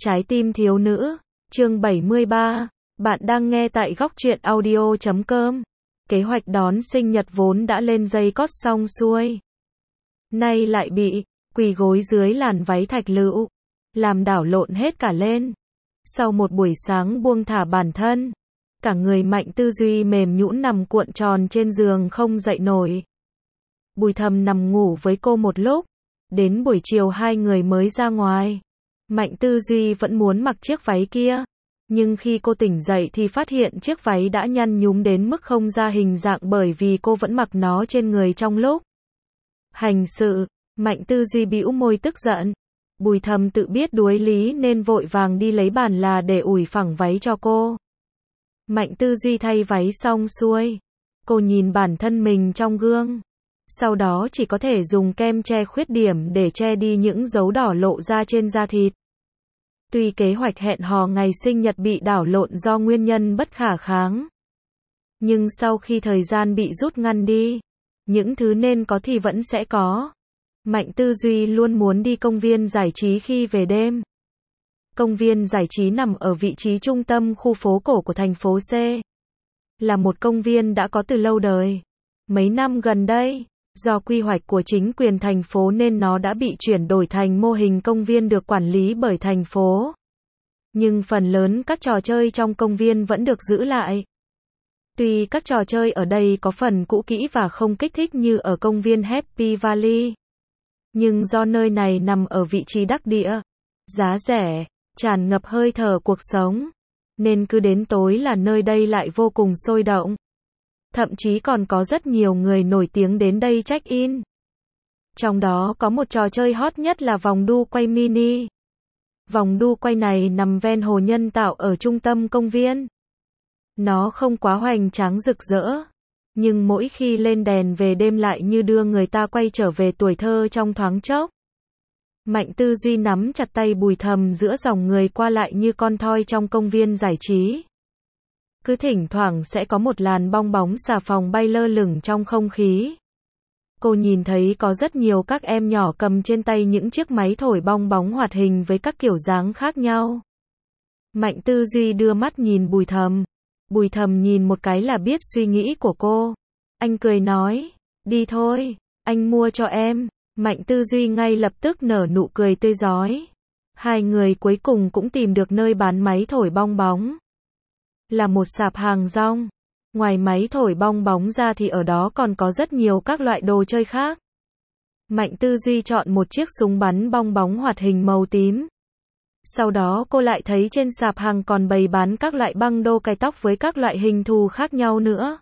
Trái tim thiếu nữ, chương 73, bạn đang nghe tại góc truyện audio.com. Kế hoạch đón sinh nhật vốn đã lên dây cót xong xuôi. Nay lại bị quỳ gối dưới làn váy thạch lựu, làm đảo lộn hết cả lên. Sau một buổi sáng buông thả bản thân, cả người Mạnh Tư Duy mềm nhũn nằm cuộn tròn trên giường không dậy nổi. Bùi Thầm nằm ngủ với cô một lúc, đến buổi chiều hai người mới ra ngoài. Mạnh Tư Duy vẫn muốn mặc chiếc váy kia, nhưng khi cô tỉnh dậy thì phát hiện chiếc váy đã nhăn nhúm đến mức không ra hình dạng bởi vì cô vẫn mặc nó trên người trong lúc hành sự. Mạnh Tư Duy bĩu môi tức giận. Bùi Thầm tự biết đuối lý nên vội vàng đi lấy bàn là để ủi phẳng váy cho cô. Mạnh Tư Duy thay váy xong xuôi, cô nhìn bản thân mình trong gương. Sau đó chỉ có thể dùng kem che khuyết điểm để che đi những dấu đỏ lộ ra trên da thịt. Tuy kế hoạch hẹn hò ngày sinh nhật bị đảo lộn do nguyên nhân bất khả kháng, nhưng sau khi thời gian bị rút ngắn đi, những thứ nên có thì vẫn sẽ có. Mạnh Tư Duy luôn muốn đi công viên giải trí khi về đêm. Công viên giải trí nằm ở vị trí trung tâm khu phố cổ của thành phố C. Là một công viên đã có từ lâu đời. Mấy năm gần đây, do quy hoạch của chính quyền thành phố nên nó đã bị chuyển đổi thành mô hình công viên được quản lý bởi thành phố. Nhưng phần lớn các trò chơi trong công viên vẫn được giữ lại. Tuy các trò chơi ở đây có phần cũ kỹ và không kích thích như ở công viên Happy Valley, nhưng do nơi này nằm ở vị trí đắc địa, giá rẻ, tràn ngập hơi thở cuộc sống, nên cứ đến tối là nơi đây lại vô cùng sôi động. Thậm chí còn có rất nhiều người nổi tiếng đến đây check-in. Trong đó có một trò chơi hot nhất là vòng đu quay mini. Vòng đu quay này nằm ven hồ nhân tạo ở trung tâm công viên. Nó không quá hoành tráng rực rỡ, nhưng mỗi khi lên đèn về đêm lại như đưa người ta quay trở về tuổi thơ trong thoáng chốc. Mạnh Tư Duy nắm chặt tay Bùi Thầm giữa dòng người qua lại như con thoi trong công viên giải trí. Cứ thỉnh thoảng sẽ có một làn bong bóng xà phòng bay lơ lửng trong không khí. Cô nhìn thấy có rất nhiều các em nhỏ cầm trên tay những chiếc máy thổi bong bóng hoạt hình với các kiểu dáng khác nhau. Mạnh Tư Duy đưa mắt nhìn Bùi Thầm. Bùi Thầm nhìn một cái là biết suy nghĩ của cô. Anh cười nói, đi thôi, anh mua cho em. Mạnh Tư Duy ngay lập tức nở nụ cười tươi rói. Hai người cuối cùng cũng tìm được nơi bán máy thổi bong bóng. Là một sạp hàng rong. Ngoài máy thổi bong bóng ra thì ở đó còn có rất nhiều các loại đồ chơi khác. Mạnh Tư Duy chọn một chiếc súng bắn bong bóng hoạt hình màu tím. Sau đó cô lại thấy trên sạp hàng còn bày bán các loại băng đô cài tóc với các loại hình thù khác nhau nữa.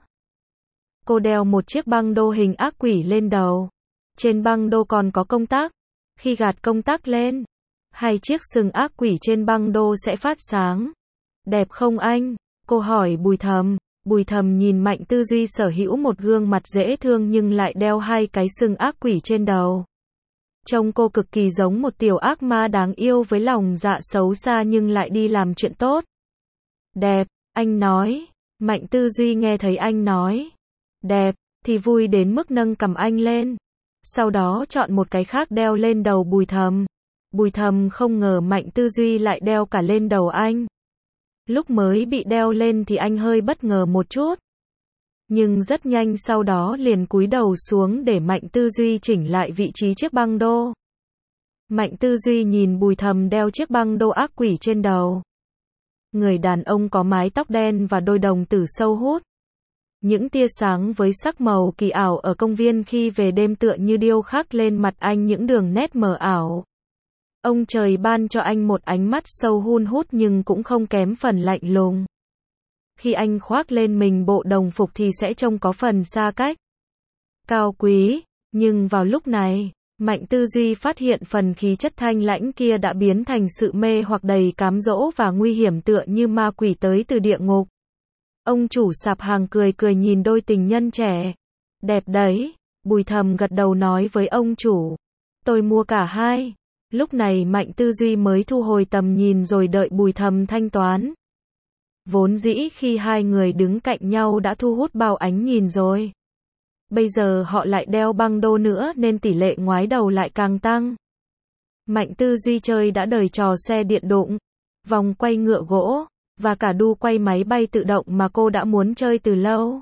Cô đeo một chiếc băng đô hình ác quỷ lên đầu. Trên băng đô còn có công tắc. Khi gạt công tắc lên, hai chiếc sừng ác quỷ trên băng đô sẽ phát sáng. Đẹp không anh? Cô hỏi Bùi Thầm. Bùi Thầm nhìn Mạnh Tư Duy sở hữu một gương mặt dễ thương nhưng lại đeo hai cái sừng ác quỷ trên đầu. Trông cô cực kỳ giống một tiểu ác ma đáng yêu với lòng dạ xấu xa nhưng lại đi làm chuyện tốt. Đẹp, anh nói. Mạnh Tư Duy nghe thấy anh nói đẹp, thì vui đến mức nâng cầm anh lên. Sau đó chọn một cái khác đeo lên đầu Bùi Thầm. Bùi Thầm không ngờ Mạnh Tư Duy lại đeo cả lên đầu anh. Lúc mới bị đeo lên thì anh hơi bất ngờ một chút. Nhưng rất nhanh sau đó liền cúi đầu xuống để Mạnh Tư Duy chỉnh lại vị trí chiếc băng đô. Mạnh Tư Duy nhìn Bùi Thầm đeo chiếc băng đô ác quỷ trên đầu. Người đàn ông có mái tóc đen và đôi đồng tử sâu hút. Những tia sáng với sắc màu kỳ ảo ở công viên khi về đêm tựa như điêu khắc lên mặt anh những đường nét mờ ảo. Ông trời ban cho anh một ánh mắt sâu hun hút nhưng cũng không kém phần lạnh lùng. Khi anh khoác lên mình bộ đồng phục thì sẽ trông có phần xa cách, cao quý, nhưng vào lúc này, Mạnh Tư Duy phát hiện phần khí chất thanh lãnh kia đã biến thành sự mê hoặc đầy cám dỗ và nguy hiểm tựa như ma quỷ tới từ địa ngục. Ông chủ sạp hàng cười cười nhìn đôi tình nhân trẻ. Đẹp đấy, Bùi Thầm gật đầu nói với ông chủ. Tôi mua cả hai. Lúc này Mạnh Tư Duy mới thu hồi tầm nhìn rồi đợi Bùi Thầm thanh toán. Vốn dĩ khi hai người đứng cạnh nhau đã thu hút bao ánh nhìn rồi. Bây giờ họ lại đeo băng đô nữa nên tỷ lệ ngoái đầu lại càng tăng. Mạnh Tư Duy chơi đã đời trò xe điện đụng, vòng quay ngựa gỗ, và cả đu quay máy bay tự động mà cô đã muốn chơi từ lâu.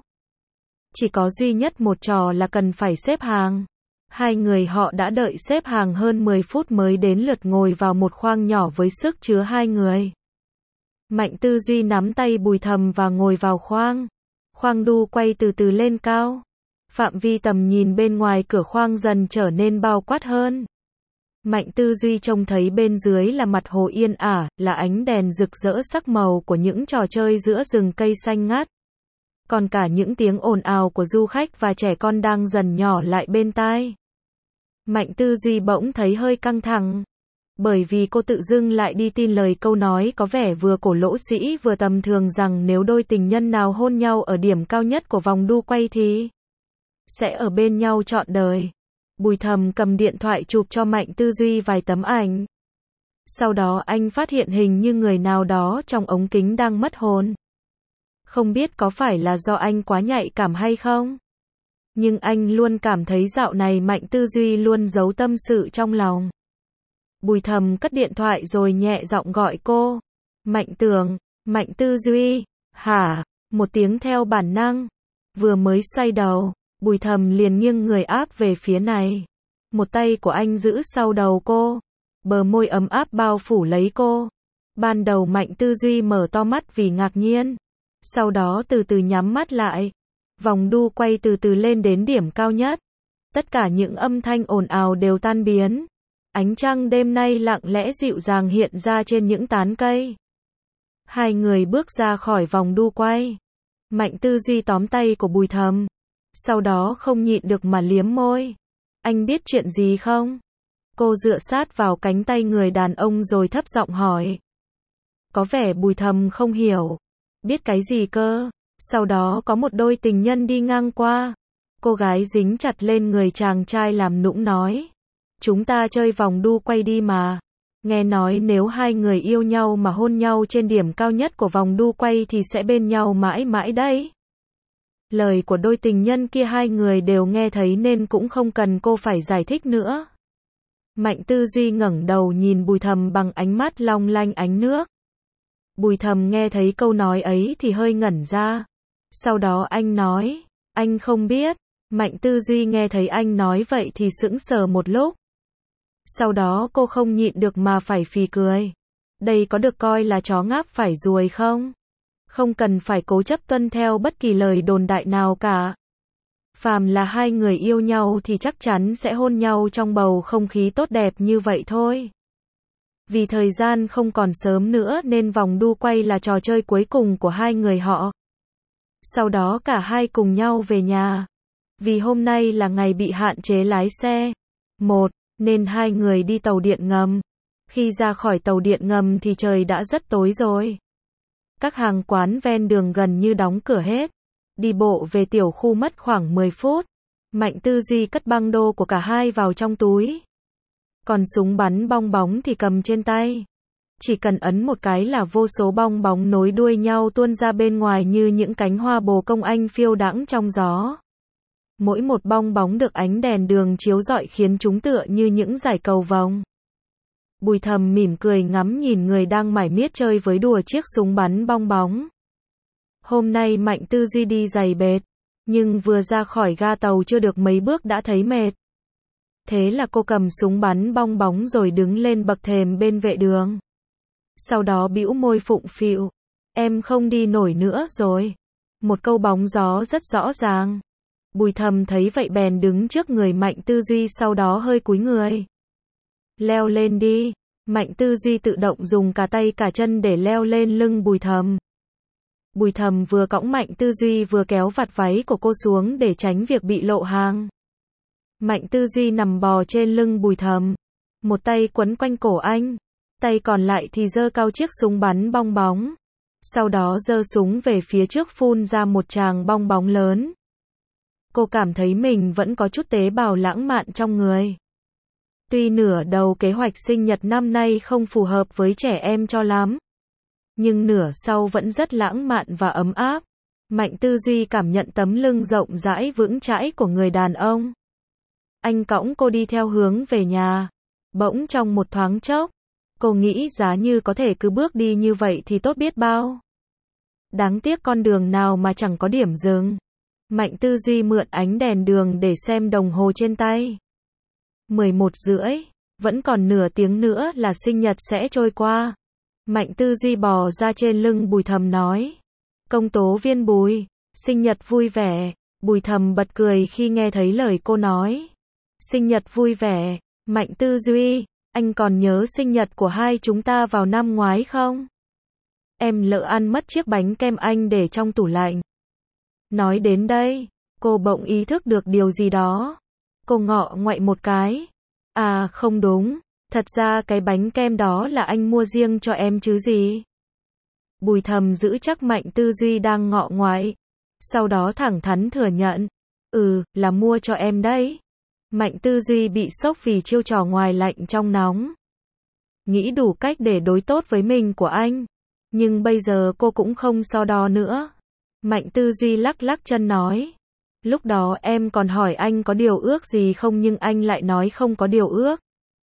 Chỉ có duy nhất một trò là cần phải xếp hàng. Hai người họ đã đợi xếp hàng hơn 10 phút mới đến lượt ngồi vào một khoang nhỏ với sức chứa hai người. Mạnh Tư Duy nắm tay Bùi Thầm và ngồi vào khoang. Khoang đu quay từ từ lên cao. Phạm vi tầm nhìn bên ngoài cửa khoang dần trở nên bao quát hơn. Mạnh Tư Duy trông thấy bên dưới là mặt hồ yên ả, là ánh đèn rực rỡ sắc màu của những trò chơi giữa rừng cây xanh ngát. Còn cả những tiếng ồn ào của du khách và trẻ con đang dần nhỏ lại bên tai. Mạnh Tư Duy bỗng thấy hơi căng thẳng. Bởi vì cô tự dưng lại đi tin lời câu nói có vẻ vừa cổ lỗ sĩ vừa tầm thường rằng nếu đôi tình nhân nào hôn nhau ở điểm cao nhất của vòng đu quay thì sẽ ở bên nhau trọn đời. Bùi Thầm cầm điện thoại chụp cho Mạnh Tư Duy vài tấm ảnh. Sau đó anh phát hiện hình như người nào đó trong ống kính đang mất hồn. Không biết có phải là do anh quá nhạy cảm hay không? Nhưng anh luôn cảm thấy dạo này Mạnh Tư Duy luôn giấu tâm sự trong lòng. Bùi Thầm cất điện thoại rồi nhẹ giọng gọi cô. Mạnh Tường, Mạnh Tư Duy, hả? Một tiếng theo bản năng. Vừa mới xoay đầu, Bùi Thầm liền nghiêng người áp về phía này. Một tay của anh giữ sau đầu cô. Bờ môi ấm áp bao phủ lấy cô. Ban đầu Mạnh Tư Duy mở to mắt vì ngạc nhiên. Sau đó từ từ nhắm mắt lại. Vòng đu quay từ từ lên đến điểm cao nhất. Tất cả những âm thanh ồn ào đều tan biến. Ánh trăng đêm nay lặng lẽ dịu dàng hiện ra trên những tán cây. Hai người bước ra khỏi vòng đu quay. Mạnh Tư Duy tóm tay của Bùi Thầm. Sau đó không nhịn được mà liếm môi. Anh biết chuyện gì không? Cô dựa sát vào cánh tay người đàn ông rồi thấp giọng hỏi. Có vẻ Bùi Thầm không hiểu. Biết cái gì cơ? Sau đó có một đôi tình nhân đi ngang qua. Cô gái dính chặt lên người chàng trai làm nũng nói. Chúng ta chơi vòng đu quay đi mà. Nghe nói nếu hai người yêu nhau mà hôn nhau trên điểm cao nhất của vòng đu quay thì sẽ bên nhau mãi mãi đấy. Lời của đôi tình nhân kia hai người đều nghe thấy nên cũng không cần cô phải giải thích nữa. Mạnh Tư Duy ngẩng đầu nhìn Bùi Thầm bằng ánh mắt long lanh ánh nước. Bùi Thầm nghe thấy câu nói ấy thì hơi ngẩn ra. Sau đó anh nói, anh không biết. Mạnh Tư Duy nghe thấy anh nói vậy thì sững sờ một lúc. Sau đó cô không nhịn được mà phải phì cười. Đây có được coi là chó ngáp phải ruồi không? Không cần phải cố chấp tuân theo bất kỳ lời đồn đại nào cả. Phàm là hai người yêu nhau thì chắc chắn sẽ hôn nhau trong bầu không khí tốt đẹp như vậy thôi. Vì thời gian không còn sớm nữa nên vòng đu quay là trò chơi cuối cùng của hai người họ. Sau đó cả hai cùng nhau về nhà. Vì hôm nay là ngày bị hạn chế lái xe. Nên hai người đi tàu điện ngầm. Khi ra khỏi tàu điện ngầm thì trời đã rất tối rồi. Các hàng quán ven đường gần như đóng cửa hết. Đi bộ về tiểu khu mất khoảng 10 phút. Mạnh Tư Duy cất băng đô của cả hai vào trong túi. Còn súng bắn bong bóng thì cầm trên tay. Chỉ cần ấn một cái là vô số bong bóng nối đuôi nhau tuôn ra bên ngoài như những cánh hoa bồ công anh phiêu đãng trong gió. Mỗi một bong bóng được ánh đèn đường chiếu rọi khiến chúng tựa như những dải cầu vồng. Bùi Thầm mỉm cười ngắm nhìn người đang mải miết chơi với đùa chiếc súng bắn bong bóng. Hôm nay Mạnh Tư Duy đi giày bệt, nhưng vừa ra khỏi ga tàu chưa được mấy bước đã thấy mệt. Thế là cô cầm súng bắn bong bóng rồi đứng lên bậc thềm bên vệ đường. Sau đó bĩu môi phụng phịu. Em không đi nổi nữa rồi. Một câu bóng gió rất rõ ràng. Bùi Thầm thấy vậy bèn đứng trước người Mạnh Tư Duy sau đó hơi cúi người. Leo lên đi. Mạnh Tư Duy tự động dùng cả tay cả chân để leo lên lưng Bùi Thầm. Bùi Thầm vừa cõng Mạnh Tư Duy vừa kéo vạt váy của cô xuống để tránh việc bị lộ hàng. Mạnh Tư Duy nằm bò trên lưng Bùi Thầm. Một tay quấn quanh cổ anh. Tay còn lại thì giơ cao chiếc súng bắn bong bóng. Sau đó giơ súng về phía trước phun ra một tràng bong bóng lớn. Cô cảm thấy mình vẫn có chút tế bào lãng mạn trong người. Tuy nửa đầu kế hoạch sinh nhật năm nay không phù hợp với trẻ em cho lắm. Nhưng nửa sau vẫn rất lãng mạn và ấm áp. Mạnh Tư Duy cảm nhận tấm lưng rộng rãi vững chãi của người đàn ông. Anh cõng cô đi theo hướng về nhà. Bỗng trong một thoáng chốc, Cô nghĩ giá như có thể cứ bước đi như vậy thì tốt biết bao. Đáng tiếc con đường nào mà chẳng có điểm dừng. Mạnh Tư Duy mượn ánh đèn đường để xem đồng hồ trên tay. 11:30, vẫn còn nửa tiếng nữa là sinh nhật sẽ trôi qua. Mạnh Tư Duy bò ra trên lưng Bùi Thầm nói. Công tố viên Bùi, sinh nhật vui vẻ. Bùi Thầm bật cười khi nghe thấy lời cô nói. Sinh nhật vui vẻ, Mạnh Tư Duy, anh còn nhớ sinh nhật của hai chúng ta vào năm ngoái không? Em lỡ ăn mất chiếc bánh kem anh để trong tủ lạnh. Nói đến đây, cô bỗng ý thức được điều gì đó. Cô ngọ ngoại một cái. À không đúng, thật ra cái bánh kem đó là anh mua riêng cho em chứ gì. Bùi Thầm giữ chắc Mạnh Tư Duy đang ngọ ngoại. Sau đó thẳng thắn thừa nhận. Là mua cho em đấy. Mạnh Tư Duy bị sốc vì chiêu trò ngoài lạnh trong nóng. Nghĩ đủ cách để đối tốt với mình của anh. Nhưng bây giờ cô cũng không so đo nữa. Mạnh Tư Duy lắc lắc chân nói. Lúc đó em còn hỏi anh có điều ước gì không nhưng anh lại nói không có điều ước.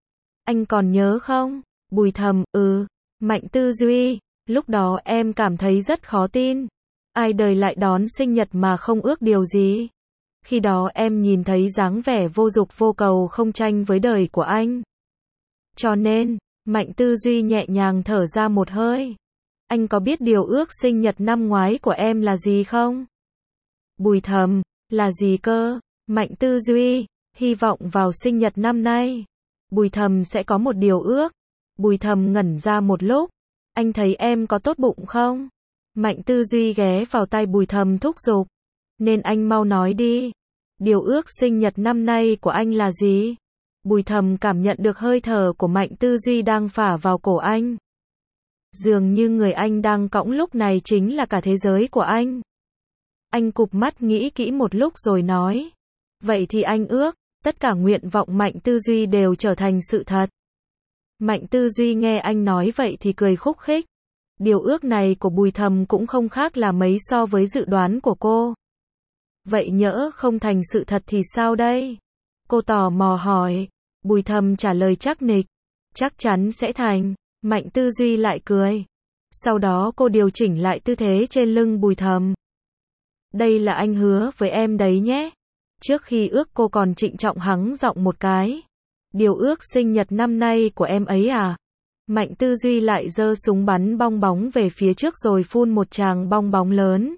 Anh còn nhớ không? Bùi Thầm, Mạnh Tư Duy, lúc đó em cảm thấy rất khó tin. Ai đời lại đón sinh nhật mà không ước điều gì? Khi đó em nhìn thấy dáng vẻ vô dục vô cầu không tranh với đời của anh. Cho nên, Mạnh Tư Duy nhẹ nhàng thở ra một hơi. Anh có biết điều ước sinh nhật năm ngoái của em là gì không? Bùi Thầm, là gì cơ? Mạnh Tư Duy, hy vọng vào sinh nhật năm nay, Bùi Thầm sẽ có một điều ước. Bùi Thầm ngẩn ra một lúc. Anh thấy em có tốt bụng không? Mạnh Tư Duy ghé vào tai Bùi Thầm thúc giục. Nên anh mau nói đi. Điều ước sinh nhật năm nay của anh là gì? Bùi Thầm cảm nhận được hơi thở của Mạnh Tư Duy đang phả vào cổ anh. Dường như người anh đang cõng lúc này chính là cả thế giới của anh. Anh cụp mắt nghĩ kỹ một lúc rồi nói. Vậy thì anh ước, tất cả nguyện vọng Mạnh Tư Duy đều trở thành sự thật. Mạnh Tư Duy nghe anh nói vậy thì cười khúc khích. Điều ước này của Bùi Thầm cũng không khác là mấy so với dự đoán của cô. Vậy nhỡ không thành sự thật thì sao đây? Cô tò mò hỏi. Bùi Thầm trả lời chắc nịch. Chắc chắn sẽ thành. Mạnh Tư Duy lại cười. Sau đó cô điều chỉnh lại tư thế trên lưng Bùi Thầm. Đây là anh hứa với em đấy nhé. Trước khi ước cô còn trịnh trọng hắng giọng một cái. Điều ước sinh nhật năm nay của em ấy à? Mạnh Tư Duy lại giơ súng bắn bong bóng về phía trước rồi phun một tràng bong bóng lớn.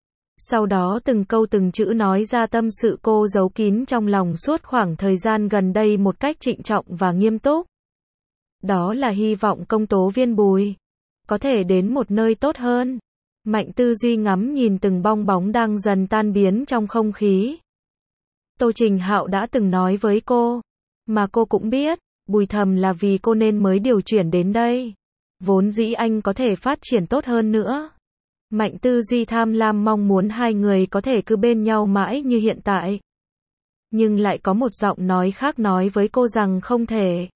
Sau đó từng câu từng chữ nói ra tâm sự cô giấu kín trong lòng suốt khoảng thời gian gần đây một cách trịnh trọng và nghiêm túc. Đó là hy vọng công tố viên Bùi có thể đến một nơi tốt hơn. Mạnh Tư Duy ngắm nhìn từng bong bóng đang dần tan biến trong không khí. Tô Trình Hạo đã từng nói với cô, mà cô cũng biết, Bùi Thầm là vì cô nên mới điều chuyển đến đây. Vốn dĩ anh có thể phát triển tốt hơn nữa. Mạnh Tư Duy tham lam mong muốn hai người có thể cứ bên nhau mãi như hiện tại. Nhưng lại có một giọng nói khác nói với cô rằng không thể.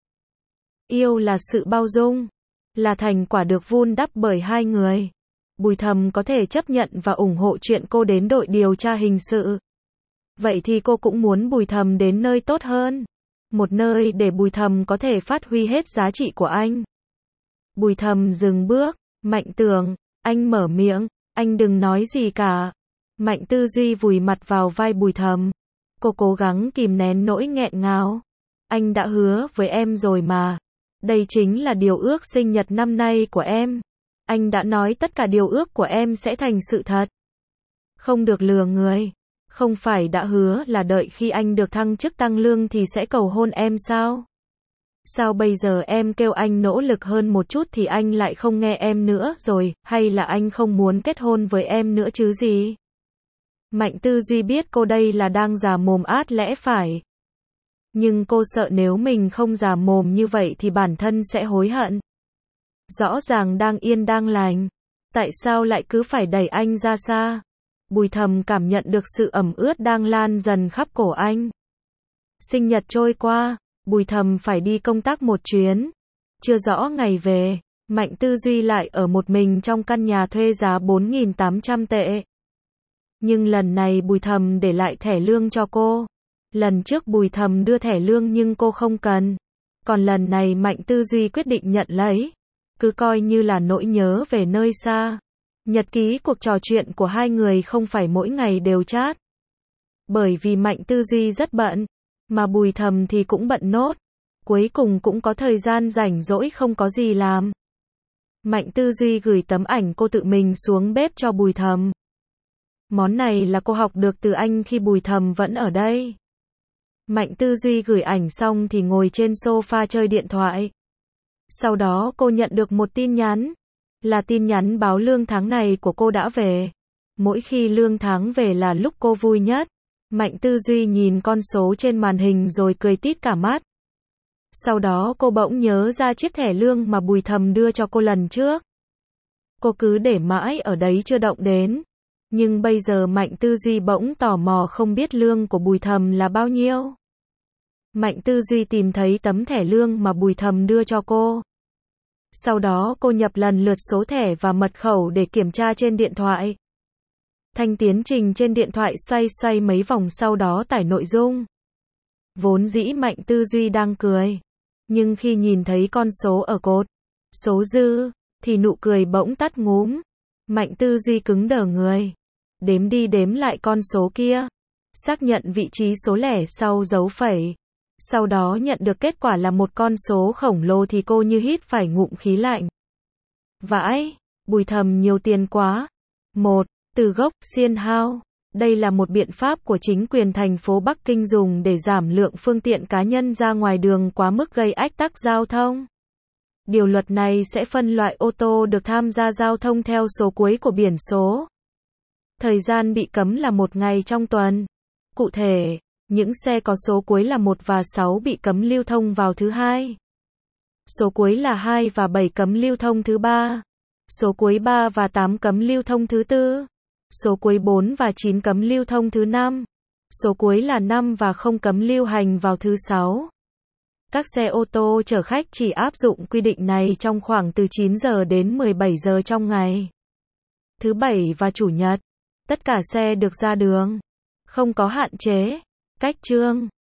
Yêu là sự bao dung, là thành quả được vun đắp bởi hai người. Bùi Thầm có thể chấp nhận và ủng hộ chuyện cô đến đội điều tra hình sự. Vậy thì cô cũng muốn Bùi Thầm đến nơi tốt hơn. Một nơi để Bùi Thầm có thể phát huy hết giá trị của anh. Bùi Thầm dừng bước. Mạnh Tường, anh mở miệng. Anh đừng nói gì cả. Mạnh Tư Duy vùi mặt vào vai Bùi Thầm. Cô cố gắng kìm nén nỗi nghẹn ngào. Anh đã hứa với em rồi mà. Đây chính là điều ước sinh nhật năm nay của em. Anh đã nói tất cả điều ước của em sẽ thành sự thật. Không được lừa người. Không phải đã hứa là đợi khi anh được thăng chức tăng lương thì sẽ cầu hôn em sao? Sao bây giờ em kêu anh nỗ lực hơn một chút thì anh lại không nghe em nữa rồi, hay là anh không muốn kết hôn với em nữa chứ gì? Mạnh Tư Duy biết cô đây là đang già mồm át lẽ phải. Nhưng cô sợ nếu mình không già mồm như vậy thì bản thân sẽ hối hận. Rõ ràng đang yên đang lành. Tại sao lại cứ phải đẩy anh ra xa? Bùi Thầm cảm nhận được sự ẩm ướt đang lan dần khắp cổ anh. Sinh nhật trôi qua, Bùi Thầm phải đi công tác một chuyến. Chưa rõ ngày về, Mạnh Tư Duy lại ở một mình trong căn nhà thuê giá 4.800 tệ. Nhưng lần này Bùi Thầm để lại thẻ lương cho cô. Lần trước Bùi Thầm đưa thẻ lương nhưng cô không cần. Còn lần này Mạnh Tư Duy quyết định nhận lấy, cứ coi như là nỗi nhớ về nơi xa. Nhật ký cuộc trò chuyện của hai người không phải mỗi ngày đều chat. Bởi vì Mạnh Tư Duy rất bận, mà Bùi Thầm thì cũng bận nốt. Cuối cùng cũng có thời gian rảnh rỗi không có gì làm. Mạnh Tư Duy gửi tấm ảnh cô tự mình xuống bếp cho Bùi Thầm. Món này là cô học được từ anh khi Bùi Thầm vẫn ở đây. Mạnh Tư Duy gửi ảnh xong thì ngồi trên sofa chơi điện thoại. Sau đó cô nhận được một tin nhắn. Là tin nhắn báo lương tháng này của cô đã về. Mỗi khi lương tháng về là lúc cô vui nhất. Mạnh Tư Duy nhìn con số trên màn hình rồi cười tít cả mắt. Sau đó cô bỗng nhớ ra chiếc thẻ lương mà Bùi Thầm đưa cho cô lần trước. Cô cứ để mãi ở đấy chưa động đến. Nhưng bây giờ Mạnh Tư Duy bỗng tò mò không biết lương của Bùi Thầm là bao nhiêu. Mạnh Tư Duy tìm thấy tấm thẻ lương mà Bùi Thầm đưa cho cô. Sau đó cô nhập lần lượt số thẻ và mật khẩu để kiểm tra trên điện thoại. Thanh tiến trình trên điện thoại xoay xoay mấy vòng sau đó tải nội dung. Vốn dĩ Mạnh Tư Duy đang cười. Nhưng khi nhìn thấy con số ở cột số dư, thì nụ cười bỗng tắt ngúm. Mạnh Tư Duy cứng đờ người. Đếm đi đếm lại con số kia. Xác nhận vị trí số lẻ sau dấu phẩy. Sau đó nhận được kết quả là một con số khổng lồ thì cô như hít phải ngụm khí lạnh. Vãi, Bùi Thầm nhiều tiền quá. 1. Từ gốc, xiên hao. Đây là một biện pháp của chính quyền thành phố Bắc Kinh dùng để giảm lượng phương tiện cá nhân ra ngoài đường quá mức gây ách tắc giao thông. Điều luật này sẽ phân loại ô tô được tham gia giao thông theo số cuối của biển số. Thời gian bị cấm là 1 ngày trong tuần. Cụ thể, những xe có số cuối là 1 và 6 bị cấm lưu thông vào thứ Hai. Số cuối là 2 và 7 cấm lưu thông thứ Ba. Số cuối 3 và 8 cấm lưu thông thứ Tư. Số cuối 4 và 9 cấm lưu thông thứ Năm. Số cuối là 5 và không cấm lưu hành vào thứ Sáu. Các xe ô tô chở khách chỉ áp dụng quy định này trong khoảng từ 9 giờ đến 17 giờ trong ngày. Thứ Bảy và Chủ nhật, tất cả xe được ra đường. Không có hạn chế. Cách chương